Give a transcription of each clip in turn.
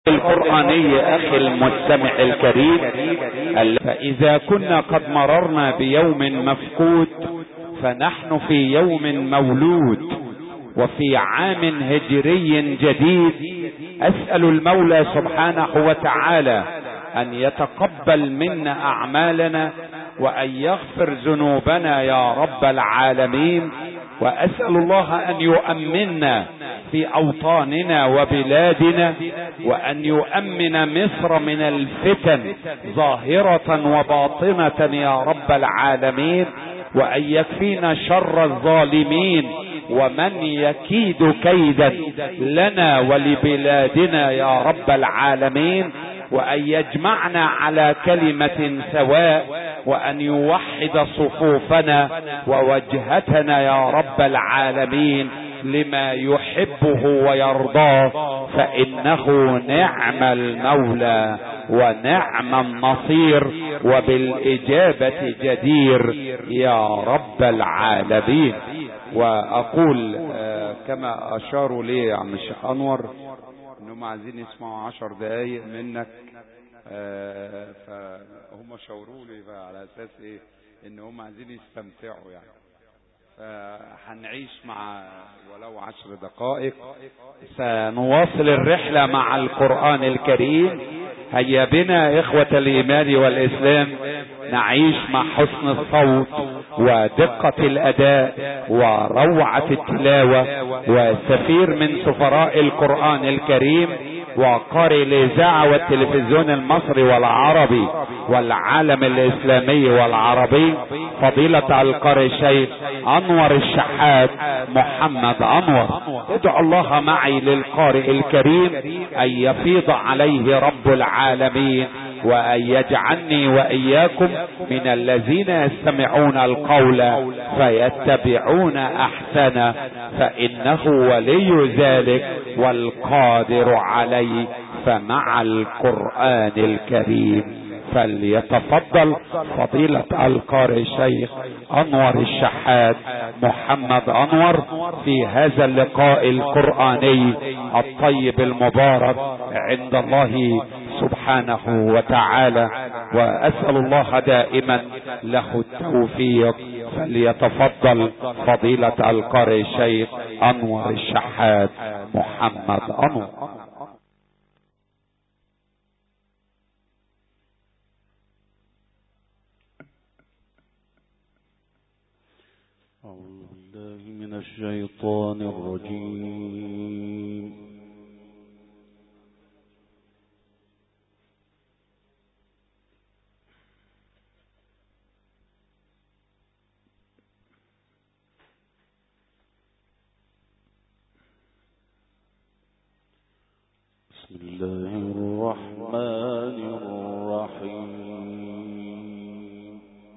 القرآني أخي المستمع الكريم، فإذا كنا قد مررنا بيوم مفقود فنحن في يوم مولود وفي عام هجري جديد. أسأل المولى سبحانه وتعالى أن يتقبل منا أعمالنا وأن يغفر ذنوبنا يا رب العالمين، وأسأل الله أن يؤمننا في أوطاننا وبلادنا، وأن يؤمن مصر من الفتن ظاهرة وباطنة يا رب العالمين، وأن يكفينا شر الظالمين ومن يكيد كيدا لنا ولبلادنا يا رب العالمين، وأن يجمعنا على كلمة سواء، وأن يوحد صفوفنا ووجهتنا يا رب العالمين لما يحبه ويرضاه، فإنه نعم المولى ونعم النصير وبالإجابة جدير يا رب العالمين. وأقول كما أشاروا لي يا عم الشيخ أنور انهم عايزين يسمعوا 10 دقايق منك، فهم شاوروا لي على اساس ايه ان هم عايزين يستمتعوا يعني، فهنعيش مع ولو 10 دقائق. سنواصل الرحلة مع القرآن الكريم. هيا بنا إخوة الإيمان والإسلام نعيش مع حسن الصوت ودقة الأداء وروعة التلاوة وسفير من سفراء القرآن الكريم وقارئ الإذاعة والتلفزيون المصري والعربي والعالم الإسلامي والعربي، فضيلة القارئ الشيخ أنور الشحات محمد أنور. ادعو الله معي للقارئ الكريم أن يفيض عليه رب العالمين، وأن يجعلني وإياكم من الذين يستمعون القول فيتبعون أحسنه، فإنه ولي ذلك والقادر عليه. فمع القرآن الكريم فليتفضل فضيلة القارئ الشيخ أنور الشحات محمد أنور في هذا اللقاء القرآني الطيب المبارك عند الله سبحانه وتعالى، وأسأل الله دائما له التوفيق. فليتفضل فضيلة القارئ الشيخ أنور الشحات محمد أنور. أعوذ بالله من الشيطان الرجيم. بسم الله الرحمن الرحيم.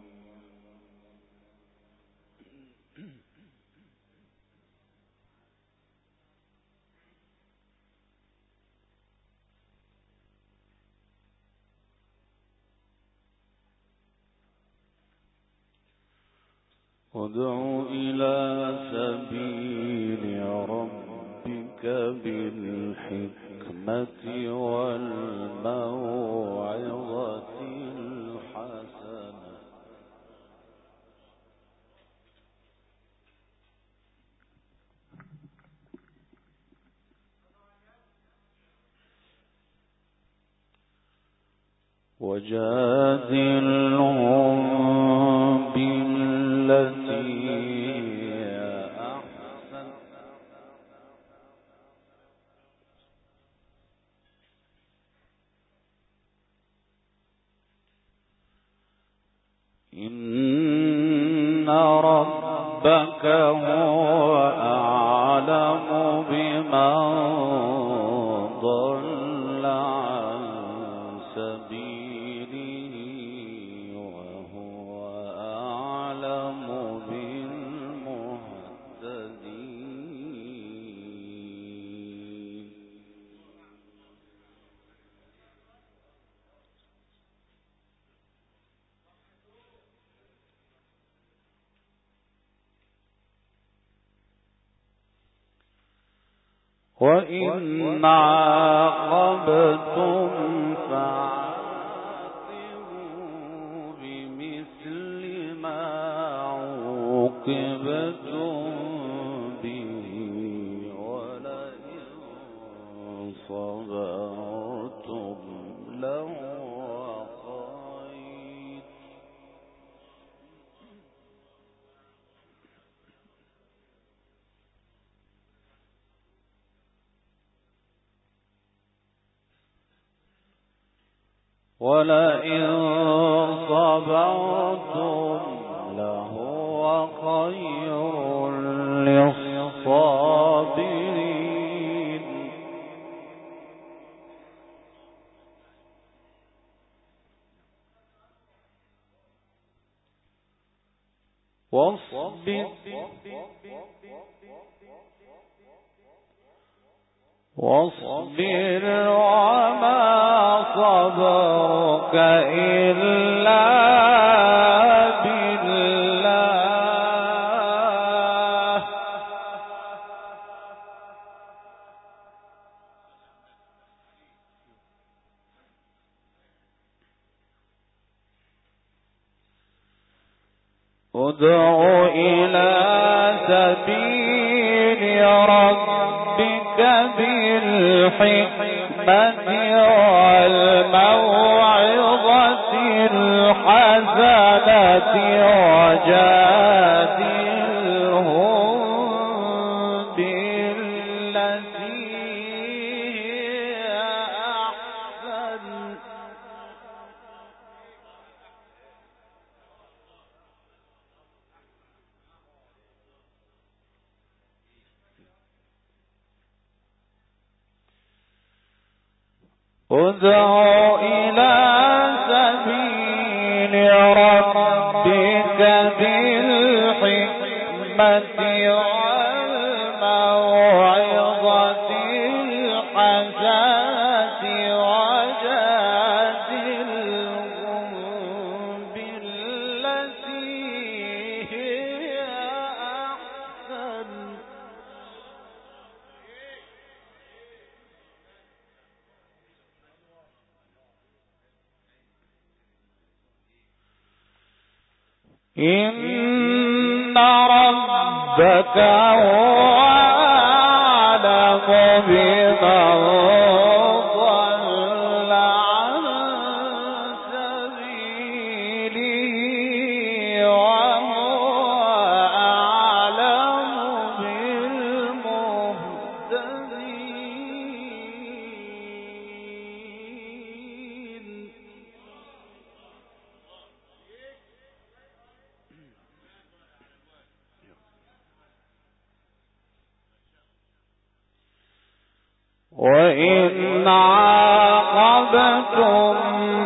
ادع إلى سبيل ربك بالحكمة والموعظة الحسنة وجادلهم بالتي هي أحسن إن ربك هو أعلم بمن ضل عن سبيله وهو أعلم بالمهتدين. وإن عاقبتم فعاقبوا بمثل ما عوقبتم به ولئن صبرتم لهو خير ولئن صبرتم لهو خير للصابرين واصبر وما صبرك إلا بالله ادع إلى سبيل ربك بالحكمة والموعظة الحسنة وجادلهم بالتي هي أحسن ادع إلى سبيل ربك بالحكمة والموعظة الحسنة وجادلهم بالتي هي أحسن إن ربك هو أعلم بمن ضل عن سبيله وهو أعلم بالمهتدين وإن عاقبتم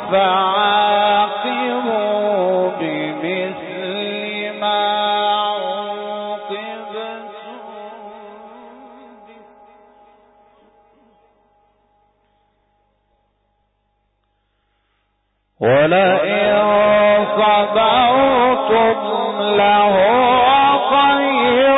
فعاقبوا بمثل ما عوقبتم به ولئن صبرتم لهو خير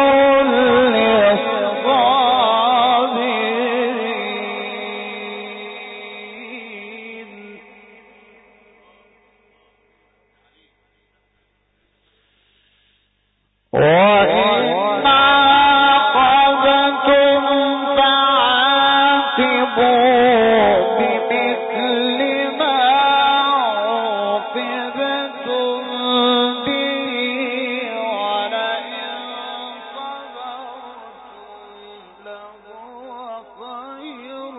وإن عاقبتم فعاقبوا بمثل ما عوقبتم به ولئن صبرتم لهو خير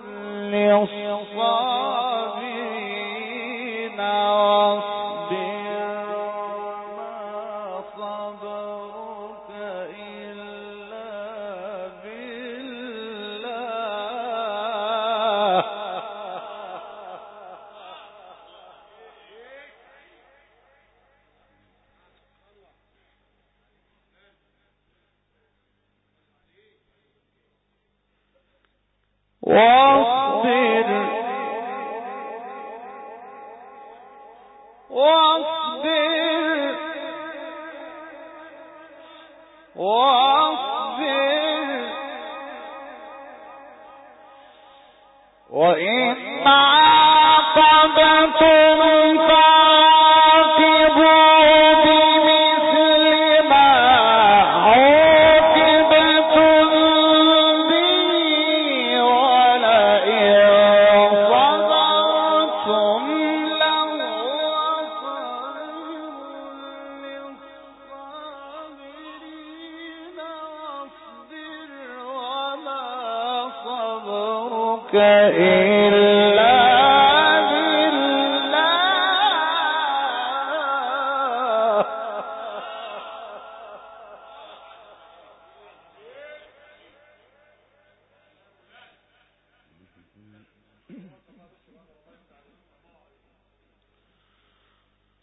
للصابرين صبرك إلا بالله واصبر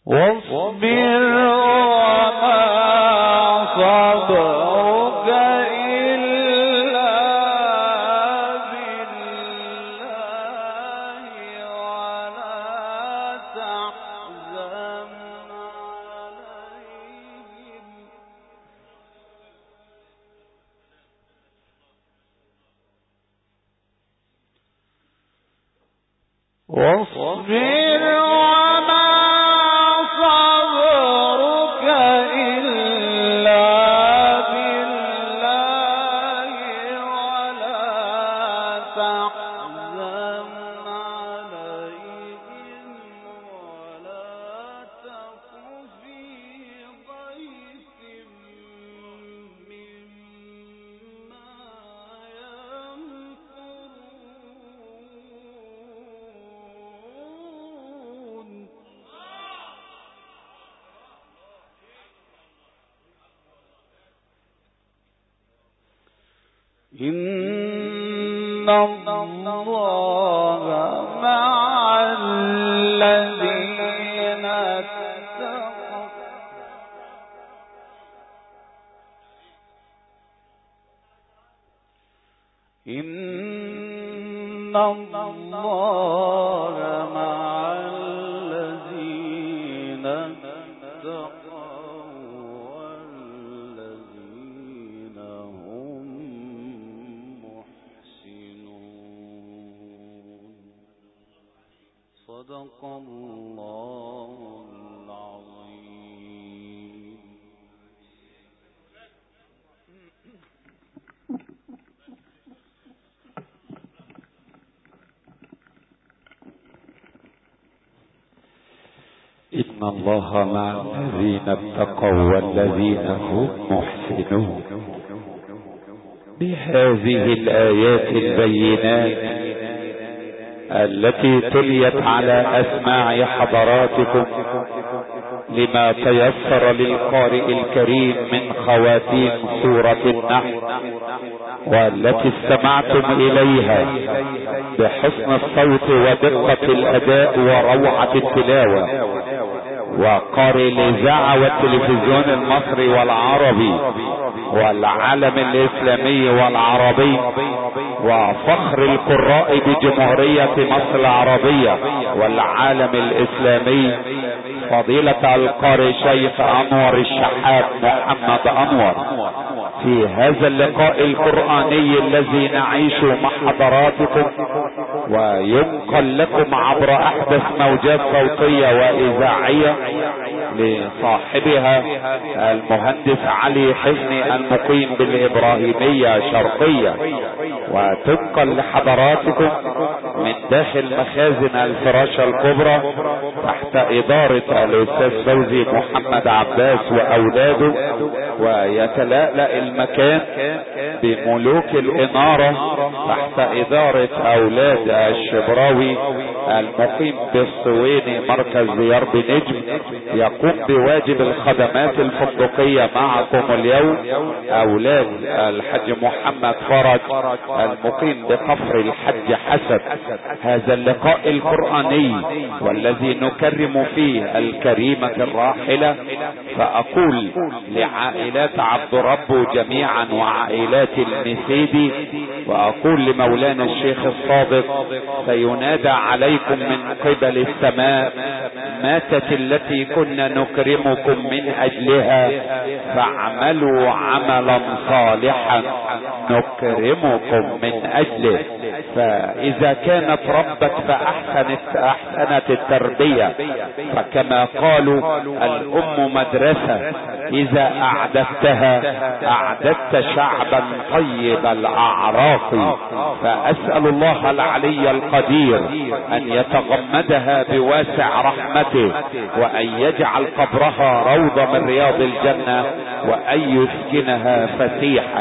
واصبر وما صبرك إلا بالله ولا تحزن عليهم واصبر وما صبرك إلا بالله ولا تحزن عليهم ولا تك في ضيق مما يمكرون إن الله مع الذين اتقوا إن الله مع الذين اتقوا والذين هم محسنون صدق الله العظيم. إن الله مع الذين اتقوا والذين هم محسنون. بهذه الآيات البينات التي تليت على أسماع حضراتكم لما تيسر للقارئ الكريم من خواتيم سورة النحل، والتي استمعتم إليها بحسن الصوت ودقة الأداء وروعة التلاوة، وقارئ الإذاعة والتلفزيون المصري والعربي والعالم الإسلامي والعربي، وفخر القراء بجمهورية مصر العربية والعالم الإسلامي فضيلة القارئ شيخ أنور الشحات محمد أنور، في هذا اللقاء القرآني الذي نعيش مع حضراتكم وينقل لكم عبر أحدث موجات صوتية وإذاعية لصاحبها المهندس علي حسني المقيم بالإبراهيمية شرقية، وتنقل لحضراتكم من داخل مخازن الفراشة الكبرى تحت إدارة الأستاذ فوزي محمد عباس وأولاده، ويتلألأ المكان بملوك الإنارة تحت إدارة أولاد الشبراوي المقيم بالصويني مركز ديار بنجم، يقوم بواجب الخدمات الفندقية معكم اليوم أولاد الحج محمد فرج المقيم بكفر الحج حسن. هذا اللقاء القرآني والذي نكرم فيه الكريمة الراحلة، فأقول لعائلات عبد ربه جميعا وعائلات المسيدي، وأقول لمولانا الشيخ الصادق سينادى عليكم من قبل السماء: ماتت التي كنا نكرمكم من أجلها فاعملوا عملا صالحا نكرمكم من أجله. فإذا كانت ربت فأحسنت التربية، فكما قالوا الأم مدرسة، إذا أعددتها أعددت شعبا طيب الأعراق. فأسأل الله العلي القدير أن يتغمدها بواسع رحمته، وأن يجعل قبرها روضة من رياض الجنة، وأن يسكنها فسيح